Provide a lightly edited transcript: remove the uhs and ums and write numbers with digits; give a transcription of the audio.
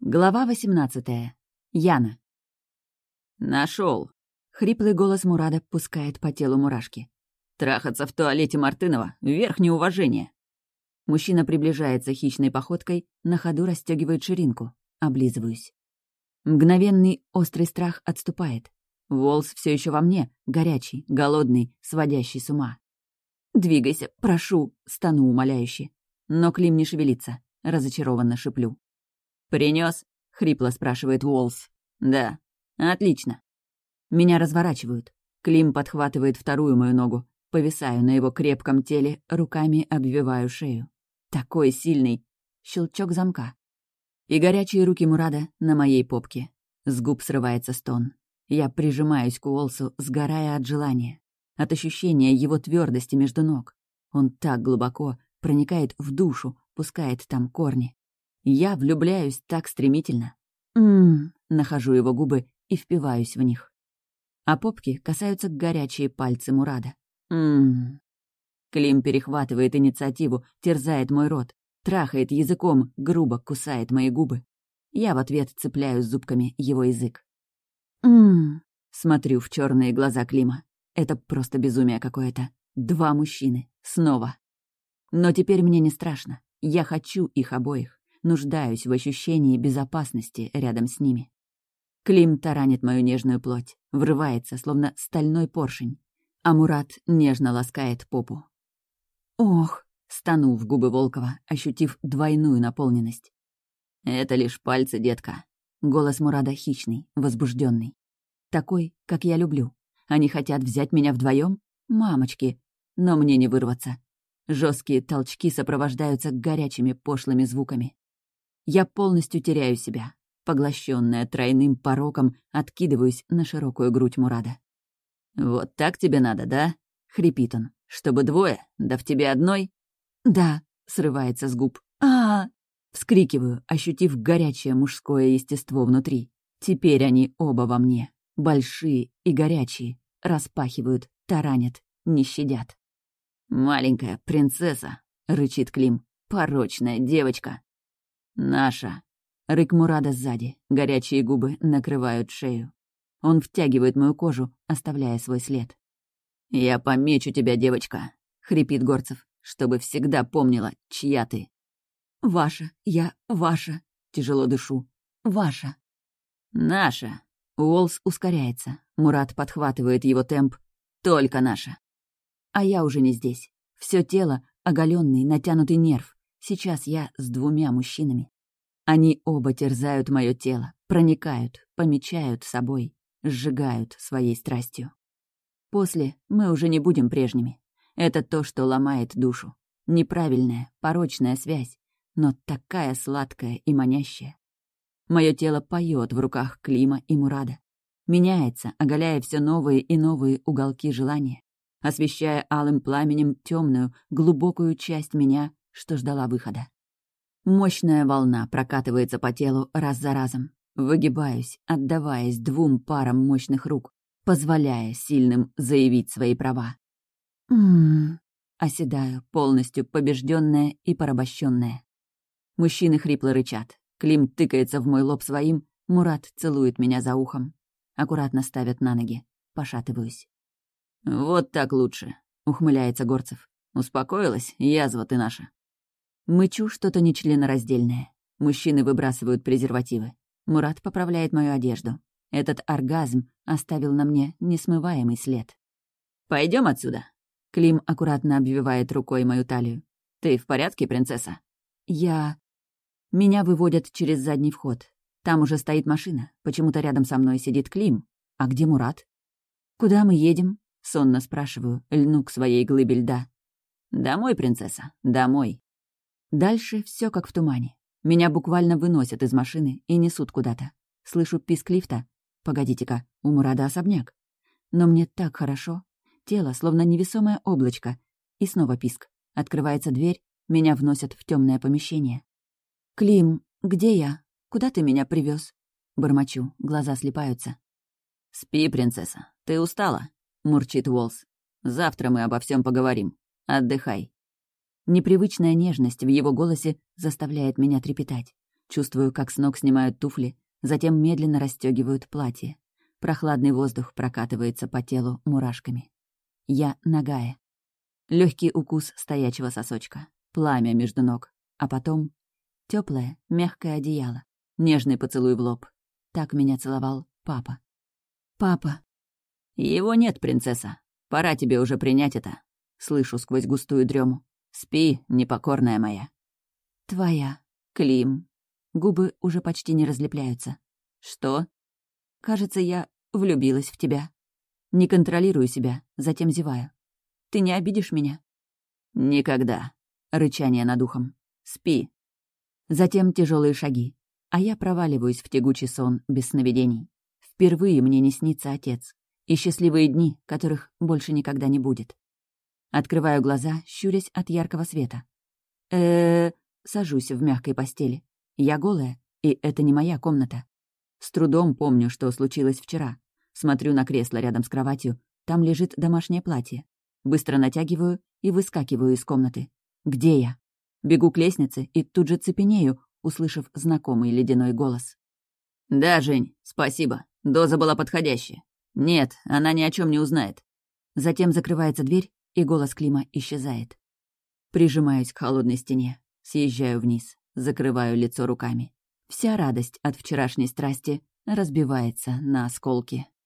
Глава 18. Яна. Нашел. Хриплый голос Мурада пускает по телу мурашки. Трахаться в туалете Мартынова — верх неуважения. Мужчина приближается хищной походкой, на ходу расстегивает ширинку. Облизываюсь. Мгновенный острый страх отступает. Волс все еще во мне, горячий, голодный, сводящий с ума. «Двигайся, прошу!» — стану умоляюще. Но Клим не шевелится, разочарованно шиплю. «Принёс?» — хрипло спрашивает Уолс. «Да». «Отлично». Меня разворачивают. Клим подхватывает вторую мою ногу. Повисаю на его крепком теле, руками обвиваю шею. Такой сильный. Щелчок замка. И горячие руки Мурада на моей попке. С губ срывается стон. Я прижимаюсь к Уолсу, сгорая от желания. От ощущения его твердости между ног. Он так глубоко проникает в душу, пускает там корни. Я влюбляюсь так стремительно. Нахожу его губы и впиваюсь в них. А попки касаются горячие пальцы Мурада. Клим перехватывает инициативу, терзает мой рот, трахает языком, грубо кусает мои губы. Я в ответ цепляю зубками его язык. Смотрю в черные глаза Клима. Это просто безумие какое-то. Два мужчины. Снова. Но теперь мне не страшно. Я хочу их обоих. Нуждаюсь в ощущении безопасности рядом с ними. Клим таранит мою нежную плоть, врывается, словно стальной поршень, а Мурад нежно ласкает попу. «Ох!» — стану в губы Волкова, ощутив двойную наполненность. «Это лишь пальцы, детка». Голос Мурада хищный, возбужденный. Такой, как я люблю. Они хотят взять меня вдвоем? Мамочки! Но мне не вырваться. Жесткие толчки сопровождаются горячими пошлыми звуками. Я полностью теряю себя. Поглощенная тройным пороком, откидываюсь на широкую грудь Мурада. «Вот так тебе надо, да?» — хрипит он. «Чтобы двое? Да в тебе одной?» «Да», — срывается с губ. Вскрикиваю, ощутив горячее мужское естество внутри. Теперь они оба во мне. Большие и горячие. Распахивают, таранят, не щадят. «Маленькая принцесса», — рычит Клим. «Порочная девочка». «Наша!» Рык Мурада сзади, горячие губы накрывают шею. Он втягивает мою кожу, оставляя свой след. «Я помечу тебя, девочка!» — хрипит Горцев, «чтобы всегда помнила, чья ты». «Ваша, я ваша!» — тяжело дышу. «Ваша!» «Наша!» Уолс ускоряется, Мурад подхватывает его темп. «Только наша!» А я уже не здесь. Все тело — оголенный, натянутый нерв. Сейчас я с двумя мужчинами. Они оба терзают мое тело, проникают, помечают собой, сжигают своей страстью. После мы уже не будем прежними. Это то, что ломает душу. Неправильная, порочная связь, но такая сладкая и манящая. Мое тело поет в руках Клима и Мурада. Меняется, оголяя все новые и новые уголки желания, освещая алым пламенем темную, глубокую часть меня, что ждала выхода. Мощная волна прокатывается по телу раз за разом. Выгибаюсь, отдаваясь двум парам мощных рук, позволяя сильным заявить свои права. Оседаю, полностью побежденная и порабощенная. Мужчины хрипло рычат. Клим тыкается в мой лоб своим, Мурад целует меня за ухом. Аккуратно ставят на ноги. Пошатываюсь. «Вот так лучше», — ухмыляется Горцев. «Успокоилась, язва ты наша». Мычу что-то нечленораздельное. Мужчины выбрасывают презервативы. Мурад поправляет мою одежду. Этот оргазм оставил на мне несмываемый след. «Пойдем отсюда». Клим аккуратно обвивает рукой мою талию. «Ты в порядке, принцесса?» Меня выводят через задний вход. Там уже стоит машина. Почему-то рядом со мной сидит Клим. А где Мурад? «Куда мы едем?» — сонно спрашиваю, льну к своей глыбе льда. «Домой, принцесса, домой». Дальше все как в тумане. Меня буквально выносят из машины и несут куда-то. Слышу писк лифта. Погодите-ка, у Мурада особняк. Но мне так хорошо. Тело словно невесомое облачко. И снова писк. Открывается дверь, меня вносят в темное помещение. «Клим, где я? Куда ты меня привез? Бормочу, глаза слипаются. «Спи, принцесса, ты устала?» — мурчит Уолс. «Завтра мы обо всем поговорим. Отдыхай». Непривычная нежность в его голосе заставляет меня трепетать. Чувствую, как с ног снимают туфли, затем медленно расстёгивают платье. Прохладный воздух прокатывается по телу мурашками. Я нагая. Лёгкий укус стоячего сосочка, пламя между ног, а потом тёплое, мягкое одеяло, нежный поцелуй в лоб. Так меня целовал папа. «Папа!» «Его нет, принцесса. Пора тебе уже принять это». Слышу сквозь густую дрему. «Спи, непокорная моя». «Твоя, Клим». Губы уже почти не разлепляются. «Что?» «Кажется, я влюбилась в тебя. Не контролирую себя, затем зеваю. Ты не обидишь меня?» «Никогда». Рычание над ухом. «Спи». Затем тяжелые шаги, а я проваливаюсь в тягучий сон без сновидений. Впервые мне не снится отец. И счастливые дни, которых больше никогда не будет. Открываю глаза, щурясь от яркого света. Сажусь в мягкой постели. Я голая, и это не моя комната. С трудом помню, что случилось вчера. Смотрю на кресло рядом с кроватью. Там лежит домашнее платье. Быстро натягиваю и выскакиваю из комнаты. Где я? Бегу к лестнице и тут же цепенею, услышав знакомый ледяной голос. «Да, Жень, спасибо. Доза была подходящая. Нет, она ни о чем не узнает». Затем закрывается дверь, и голос Клима исчезает. Прижимаюсь к холодной стене, съезжаю вниз, закрываю лицо руками. Вся радость от вчерашней страсти разбивается на осколки.